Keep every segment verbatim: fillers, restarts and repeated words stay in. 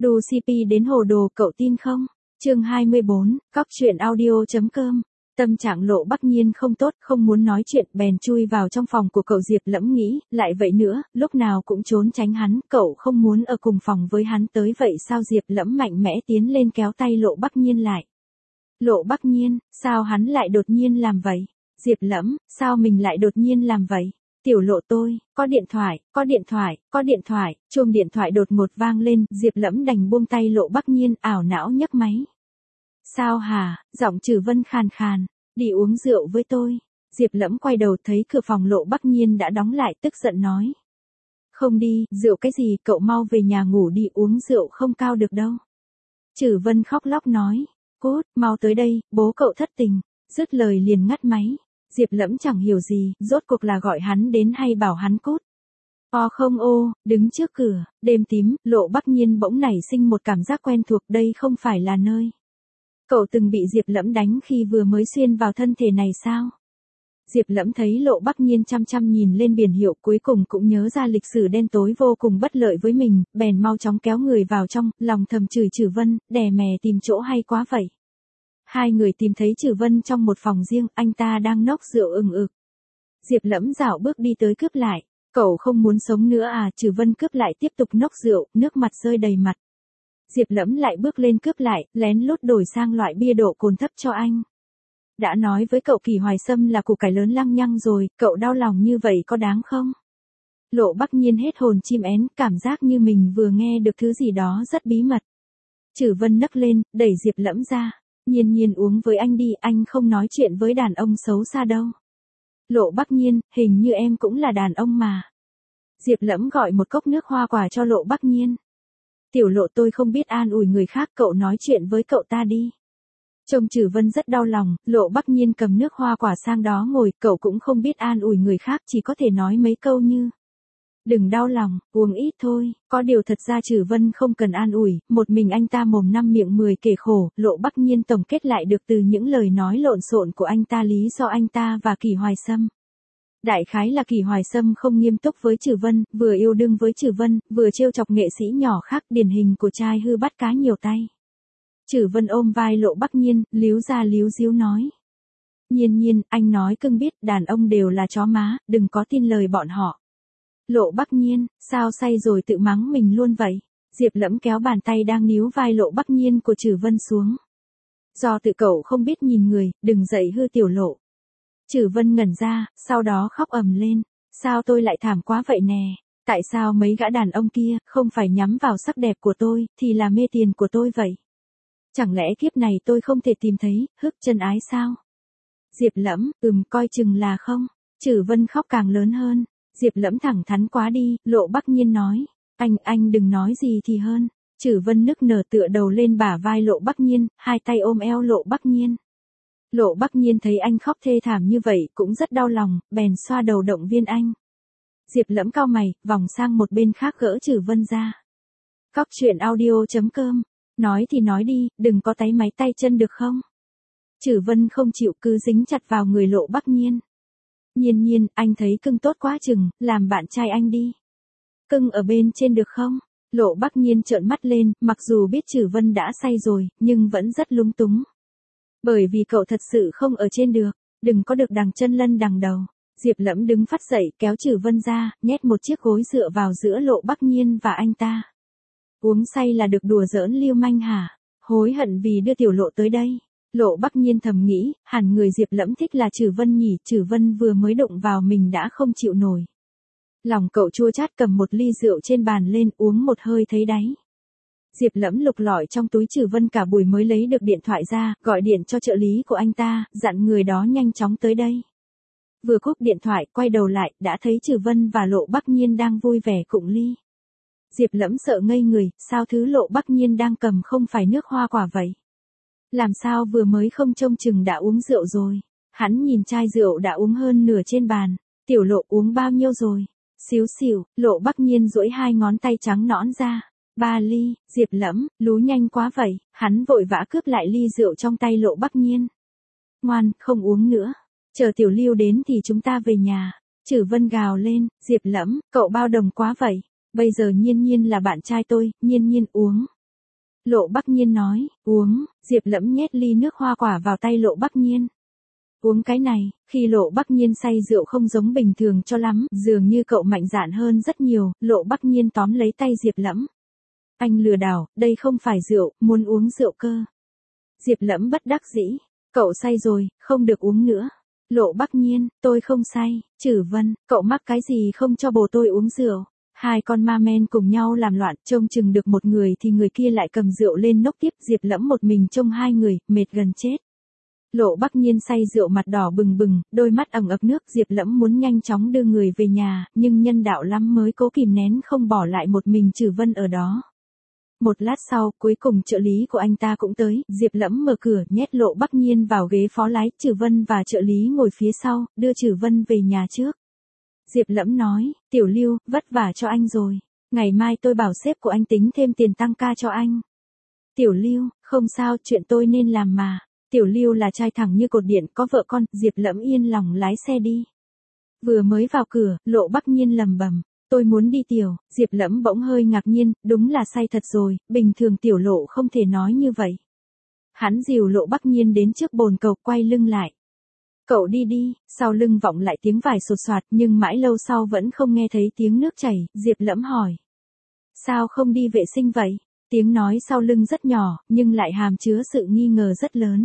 Đu xê pê đến hồ đồ cậu tin không? Chương hai mươi bốn, cóc truyện audio.com. Tâm trạng Lộ Bắc Nhiên không tốt, không muốn nói chuyện, bèn chui vào trong phòng của cậu. Diệp Lẫm nghĩ, lại vậy nữa, lúc nào cũng trốn tránh hắn, cậu không muốn ở cùng phòng với hắn tới vậy sao? Diệp Lẫm mạnh mẽ tiến lên kéo tay Lộ Bắc Nhiên lại. Lộ Bắc Nhiên, sao hắn lại đột nhiên làm vậy? Diệp Lẫm, sao mình lại đột nhiên làm vậy? Tiểu Lộ tôi, có điện thoại, có điện thoại, có điện thoại, chuông điện thoại đột ngột vang lên, Diệp Lẫm đành buông tay Lộ Bắc Nhiên, ảo não nhấc máy. Sao hả? Giọng Trừ Vân khàn khàn, đi uống rượu với tôi. Diệp Lẫm quay đầu thấy cửa phòng Lộ Bắc Nhiên đã đóng lại, tức giận nói. Không đi, rượu cái gì, cậu mau về nhà ngủ đi, uống rượu không cao được đâu. Trừ Vân khóc lóc nói, cút, mau tới đây, bố cậu thất tình. Dứt lời liền ngắt máy. Diệp Lẫm chẳng hiểu gì, rốt cuộc là gọi hắn đến hay bảo hắn cút. O không ô, đứng trước cửa, đêm tím, Lộ Bắc Nhiên bỗng nảy sinh một cảm giác quen thuộc, đây không phải là nơi. Cậu từng bị Diệp Lẫm đánh khi vừa mới xuyên vào thân thể này sao? Diệp Lẫm thấy Lộ Bắc Nhiên chăm chăm nhìn lên biển hiệu, cuối cùng cũng nhớ ra lịch sử đen tối vô cùng bất lợi với mình, bèn mau chóng kéo người vào trong, lòng thầm chửi Trừ Vân, đè mè tìm chỗ hay quá vậy. Hai người tìm thấy Trừ Vân trong một phòng riêng, anh ta đang nốc rượu ừng ực. Diệp Lẫm dạo bước đi tới cướp lại, cậu không muốn sống nữa à? Trừ Vân cướp lại tiếp tục nốc rượu, nước mặt rơi đầy mặt. Diệp Lẫm lại bước lên cướp lại, lén lút đổi sang loại bia độ cồn thấp cho anh. Đã nói với cậu Kỳ Hoài Sâm là củ cải lớn lăng nhăng rồi, cậu đau lòng như vậy có đáng không? Lộ Bắc Nhiên hết hồn chim én, cảm giác như mình vừa nghe được thứ gì đó rất bí mật. Trừ Vân nấc lên, đẩy Diệp Lẫm ra. Nhiên Nhiên uống với anh đi, anh không nói chuyện với đàn ông xấu xa đâu. Lộ Bắc Nhiên, hình như em cũng là đàn ông mà. Diệp Lẫm gọi một cốc nước hoa quả cho Lộ Bắc Nhiên. Tiểu Lộ tôi không biết an ủi người khác, cậu nói chuyện với cậu ta đi. Trông Trừ Vân rất đau lòng, Lộ Bắc Nhiên cầm nước hoa quả sang đó ngồi, cậu cũng không biết an ủi người khác, chỉ có thể nói mấy câu như. Đừng đau lòng, uống ít thôi, có điều thật ra Trừ Vân không cần an ủi, một mình anh ta mồm năm miệng mười kể khổ. Lộ Bắc Nhiên tổng kết lại được từ những lời nói lộn xộn của anh ta lý do anh ta và Kỳ Hoài Sâm. Đại khái là Kỳ Hoài Sâm không nghiêm túc với Trừ Vân, vừa yêu đương với Trừ Vân, vừa trêu chọc nghệ sĩ nhỏ khác, điển hình của trai hư bắt cá nhiều tay. Trừ Vân ôm vai Lộ Bắc Nhiên, líu ra líu díu nói. Nhiên Nhiên, anh nói cưng biết, đàn ông đều là chó má, đừng có tin lời bọn họ. Lộ Bắc Nhiên, sao say rồi tự mắng mình luôn vậy? Diệp Lẫm kéo bàn tay đang níu vai Lộ Bắc Nhiên của Trừ Vân xuống. Do tự cậu không biết nhìn người, đừng dậy hư Tiểu Lộ. Trừ Vân ngẩn ra, sau đó khóc ầm lên. Sao tôi lại thảm quá vậy nè? Tại sao mấy gã đàn ông kia, không phải nhắm vào sắc đẹp của tôi, thì là mê tiền của tôi vậy? Chẳng lẽ kiếp này tôi không thể tìm thấy, hức chân ái sao? Diệp Lẫm, ừm coi chừng là không. Trừ Vân khóc càng lớn hơn. Diệp Lẫm thẳng thắn quá đi, Lộ Bắc Nhiên nói. Anh, anh đừng nói gì thì hơn. Trừ Vân nức nở tựa đầu lên bả vai Lộ Bắc Nhiên, hai tay ôm eo Lộ Bắc Nhiên. Lộ Bắc Nhiên thấy anh khóc thê thảm như vậy, cũng rất đau lòng, bèn xoa đầu động viên anh. Diệp Lẫm cau mày, vòng sang một bên khác gỡ Trừ Vân ra. Cóc truyện audio.com. Nói thì nói đi, đừng có táy máy tay chân được không? Trừ Vân không chịu, cứ dính chặt vào người Lộ Bắc Nhiên. Nhiên Nhiên, anh thấy cưng tốt quá chừng, làm bạn trai anh đi. Cưng ở bên trên được không? Lộ Bắc Nhiên trợn mắt lên, mặc dù biết Trừ Vân đã say rồi, nhưng vẫn rất lúng túng. Bởi vì cậu thật sự không ở trên được, đừng có được đằng chân lân đằng đầu. Diệp Lẫm đứng phát dậy, kéo Trừ Vân ra, nhét một chiếc gối dựa vào giữa Lộ Bắc Nhiên và anh ta. Uống say là được đùa giỡn lưu manh hả? Hối hận vì đưa Tiểu Lộ tới đây. Lộ Bắc Nhiên thầm nghĩ, hẳn người Diệp Lẫm thích là Trừ Vân nhỉ, Trừ Vân vừa mới đụng vào mình đã không chịu nổi. Lòng cậu chua chát, cầm một ly rượu trên bàn lên, uống một hơi thấy đáy. Diệp Lẫm lục lọi trong túi Trừ Vân cả buổi mới lấy được điện thoại ra, gọi điện cho trợ lý của anh ta, dặn người đó nhanh chóng tới đây. Vừa cúp điện thoại, quay đầu lại, đã thấy Trừ Vân và Lộ Bắc Nhiên đang vui vẻ cụng ly. Diệp Lẫm sợ ngây người, sao thứ Lộ Bắc Nhiên đang cầm không phải nước hoa quả vậy? Làm sao vừa mới không trông chừng đã uống rượu rồi? Hắn nhìn chai rượu đã uống hơn nửa trên bàn. Tiểu Lộ uống bao nhiêu rồi? Xíu xỉu, Lộ Bắc Nhiên duỗi hai ngón tay trắng nõn ra. Ba ly, Diệp Lẫm, lú nhanh quá vậy. Hắn vội vã cướp lại ly rượu trong tay Lộ Bắc Nhiên. Ngoan, không uống nữa. Chờ Tiểu Lưu đến thì chúng ta về nhà. Trừ Vân gào lên, Diệp Lẫm, cậu bao đồng quá vậy. Bây giờ Nhiên Nhiên là bạn trai tôi, Nhiên Nhiên uống. Lộ Bắc Nhiên nói, uống, Diệp Lẫm nhét ly nước hoa quả vào tay Lộ Bắc Nhiên. Uống cái này, khi Lộ Bắc Nhiên say rượu không giống bình thường cho lắm, dường như cậu mạnh dạn hơn rất nhiều, Lộ Bắc Nhiên tóm lấy tay Diệp Lẫm. Anh lừa đảo, đây không phải rượu, muốn uống rượu cơ. Diệp Lẫm bất đắc dĩ, cậu say rồi, không được uống nữa. Lộ Bắc Nhiên, tôi không say. Trử Vân, cậu mắc cái gì không cho bồ tôi uống rượu. Hai con ma men cùng nhau làm loạn, trông chừng được một người thì người kia lại cầm rượu lên nốc tiếp. Diệp Lẫm một mình trông hai người, mệt gần chết. Lộ Bắc Nhiên say rượu mặt đỏ bừng bừng, đôi mắt ẩn ực nước. Diệp Lẫm muốn nhanh chóng đưa người về nhà, nhưng nhân đạo lắm mới cố kìm nén không bỏ lại một mình Trử Vân ở đó. Một lát sau, cuối cùng trợ lý của anh ta cũng tới, Diệp Lẫm mở cửa, nhét Lộ Bắc Nhiên vào ghế phó lái, Trử Vân và trợ lý ngồi phía sau, đưa Trử Vân về nhà trước. Diệp Lẫm nói, Tiểu Lưu, vất vả cho anh rồi. Ngày mai tôi bảo sếp của anh tính thêm tiền tăng ca cho anh. Tiểu Lưu, không sao, chuyện tôi nên làm mà. Tiểu Lưu là trai thẳng như cột điện, có vợ con. Diệp Lẫm yên lòng lái xe đi. Vừa mới vào cửa, Lộ Bắc Nhiên lầm bầm. Tôi muốn đi Tiểu. Diệp Lẫm bỗng hơi ngạc nhiên, đúng là say thật rồi, bình thường Tiểu Lộ không thể nói như vậy. Hắn dìu Lộ Bắc Nhiên đến trước bồn cầu, quay lưng lại. Cậu đi đi. Sau lưng vọng lại tiếng vải sột soạt, nhưng mãi lâu sau vẫn không nghe thấy tiếng nước chảy. Diệp Lẫm hỏi. Sao không đi vệ sinh vậy? Tiếng nói sau lưng rất nhỏ, nhưng lại hàm chứa sự nghi ngờ rất lớn.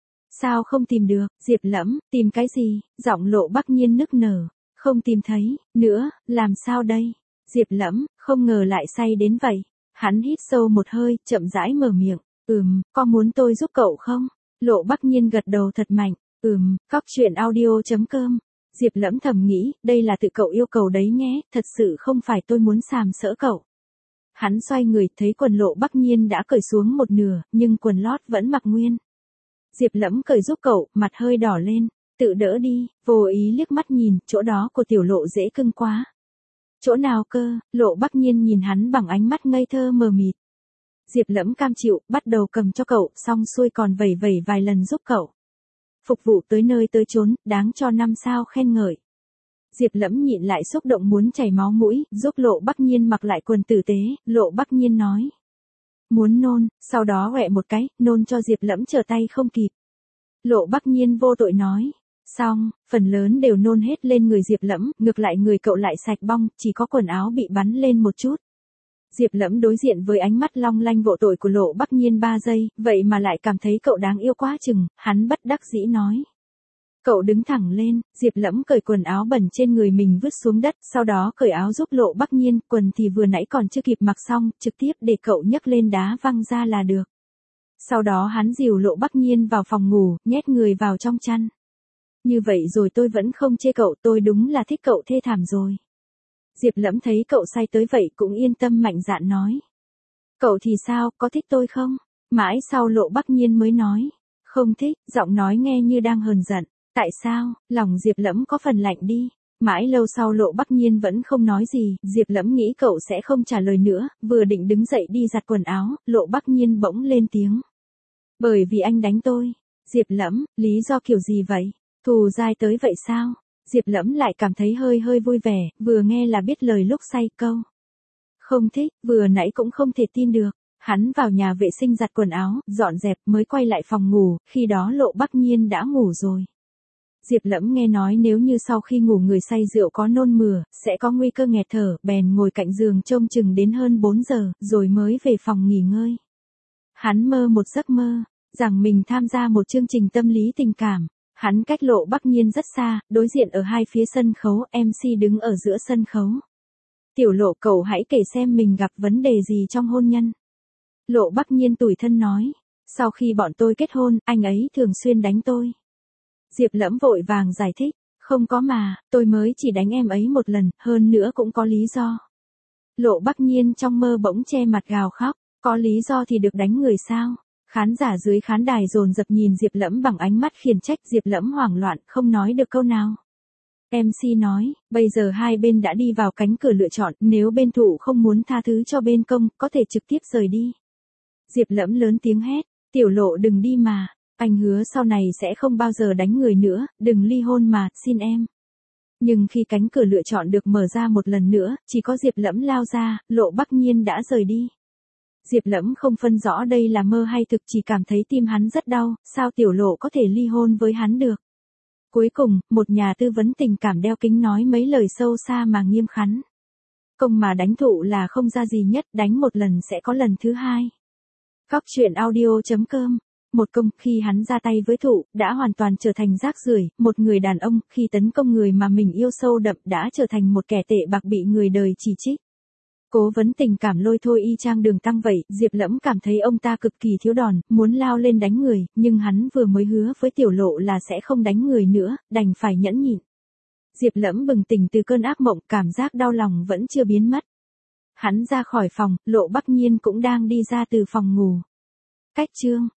Sao không tìm được? Diệp Lẫm, tìm cái gì? Giọng Lộ Bắc Nhiên nức nở. Không tìm thấy, nữa, làm sao đây? Diệp Lẫm, không ngờ lại say đến vậy. Hắn hít sâu một hơi, chậm rãi mở miệng. Ừm, có muốn tôi giúp cậu không? Lộ Bắc Nhiên gật đầu thật mạnh. Ừm, cóc truyện audio chấm com. Diệp Lẫm thầm nghĩ, đây là tự cậu yêu cầu đấy nhé, thật sự không phải tôi muốn sàm sỡ cậu. Hắn xoay người, thấy quần Lộ Bắc Nhiên đã cởi xuống một nửa, nhưng quần lót vẫn mặc nguyên. Diệp Lẫm cởi giúp cậu, mặt hơi đỏ lên. Tự đỡ đi, vô ý liếc mắt nhìn, chỗ đó của Tiểu Lộ dễ cưng quá. Chỗ nào cơ? Lộ Bắc Nhiên nhìn hắn bằng ánh mắt ngây thơ mờ mịt. Diệp Lẫm cam chịu, bắt đầu cầm cho cậu, xong xuôi còn vẩy vẩy vài lần giúp cậu. Phục vụ tới nơi tới chốn, đáng cho năm sao khen ngợi. Diệp Lẫm nhịn lại xúc động muốn chảy máu mũi, giúp Lộ Bắc Nhiên mặc lại quần tử tế. Lộ Bắc Nhiên nói. Muốn nôn, sau đó quẹ một cái, nôn cho Diệp Lẫm trở tay không kịp. Lộ Bắc Nhiên vô tội nói. Xong, phần lớn đều nôn hết lên người Diệp Lẫm, ngược lại người cậu lại sạch bong, chỉ có quần áo bị bắn lên một chút. Diệp Lẫm đối diện với ánh mắt long lanh vô tội của Lộ Bắc Nhiên ba giây, vậy mà lại cảm thấy cậu đáng yêu quá chừng, hắn bất đắc dĩ nói. Cậu đứng thẳng lên, Diệp Lẫm cởi quần áo bẩn trên người mình vứt xuống đất, sau đó cởi áo giúp Lộ Bắc Nhiên, quần thì vừa nãy còn chưa kịp mặc xong, trực tiếp để cậu nhấc lên đá văng ra là được. Sau đó hắn dìu Lộ Bắc Nhiên vào phòng ngủ, nhét người vào trong chăn. Như vậy rồi tôi vẫn không chê cậu, tôi đúng là thích cậu thê thảm rồi. Diệp Lẫm thấy cậu say tới vậy cũng yên tâm mạnh dạn nói. Cậu thì sao, có thích tôi không? Mãi sau Lộ Bắc Nhiên mới nói. Không thích, giọng nói nghe như đang hờn giận. Tại sao? Lòng Diệp Lẫm có phần lạnh đi. Mãi lâu sau Lộ Bắc Nhiên vẫn không nói gì, Diệp Lẫm nghĩ cậu sẽ không trả lời nữa, vừa định đứng dậy đi giặt quần áo, Lộ Bắc Nhiên bỗng lên tiếng. Bởi vì anh đánh tôi. Diệp Lẫm, lý do kiểu gì vậy? Thù dai tới vậy sao? Diệp Lẫm lại cảm thấy hơi hơi vui vẻ, vừa nghe là biết lời lúc say câu. Không thích, vừa nãy cũng không thể tin được. Hắn vào nhà vệ sinh giặt quần áo, dọn dẹp mới quay lại phòng ngủ, khi đó Lộ Bắc Nhiên đã ngủ rồi. Diệp Lẫm nghe nói nếu như sau khi ngủ người say rượu có nôn mửa, sẽ có nguy cơ nghẹt thở, bèn ngồi cạnh giường trông chừng đến hơn bốn giờ, rồi mới về phòng nghỉ ngơi. Hắn mơ một giấc mơ, rằng mình tham gia một chương trình tâm lý tình cảm. Hắn cách Lộ Bắc Nhiên rất xa, đối diện ở hai phía sân khấu, em xê đứng ở giữa sân khấu. Tiểu Lộ, cậu hãy kể xem mình gặp vấn đề gì trong hôn nhân. Lộ Bắc Nhiên tủi thân nói. Sau khi bọn tôi kết hôn, anh ấy thường xuyên đánh tôi. Diệp Lẫm vội vàng giải thích. Không có mà, tôi mới chỉ đánh em ấy một lần, hơn nữa cũng có lý do. Lộ Bắc Nhiên trong mơ bỗng che mặt gào khóc. Có lý do thì được đánh người sao? Khán giả dưới khán đài dồn dập nhìn Diệp Lẫm bằng ánh mắt khiển trách. Diệp Lẫm hoảng loạn, không nói được câu nào. em xê nói, bây giờ hai bên đã đi vào cánh cửa lựa chọn, nếu bên thủ không muốn tha thứ cho bên công, có thể trực tiếp rời đi. Diệp Lẫm lớn tiếng hét, Tiểu Lộ đừng đi mà, anh hứa sau này sẽ không bao giờ đánh người nữa, đừng ly hôn mà, xin em. Nhưng khi cánh cửa lựa chọn được mở ra một lần nữa, chỉ có Diệp Lẫm lao ra, Lộ Bắc Nhiên đã rời đi. Diệp Lẫm không phân rõ đây là mơ hay thực, chỉ cảm thấy tim hắn rất đau, sao Tiểu Lộ có thể ly hôn với hắn được. Cuối cùng, một nhà tư vấn tình cảm đeo kính nói mấy lời sâu xa mà nghiêm khắn. Công mà đánh Thụ là không ra gì nhất, đánh một lần sẽ có lần thứ hai. Cóc truyện audio chấm com. Một Công, khi hắn ra tay với Thụ, đã hoàn toàn trở thành rác rưởi, một người đàn ông, khi tấn công người mà mình yêu sâu đậm đã trở thành một kẻ tệ bạc bị người đời chỉ trích. Cố vấn tình cảm lôi thôi y chang Đường Tăng vậy, Diệp Lẫm cảm thấy ông ta cực kỳ thiếu đòn, muốn lao lên đánh người, nhưng hắn vừa mới hứa với Tiểu Lộ là sẽ không đánh người nữa, đành phải nhẫn nhịn. Diệp Lẫm bừng tỉnh từ cơn ác mộng, cảm giác đau lòng vẫn chưa biến mất. Hắn ra khỏi phòng, Lộ Bắc Nhiên cũng đang đi ra từ phòng ngủ. Cách chương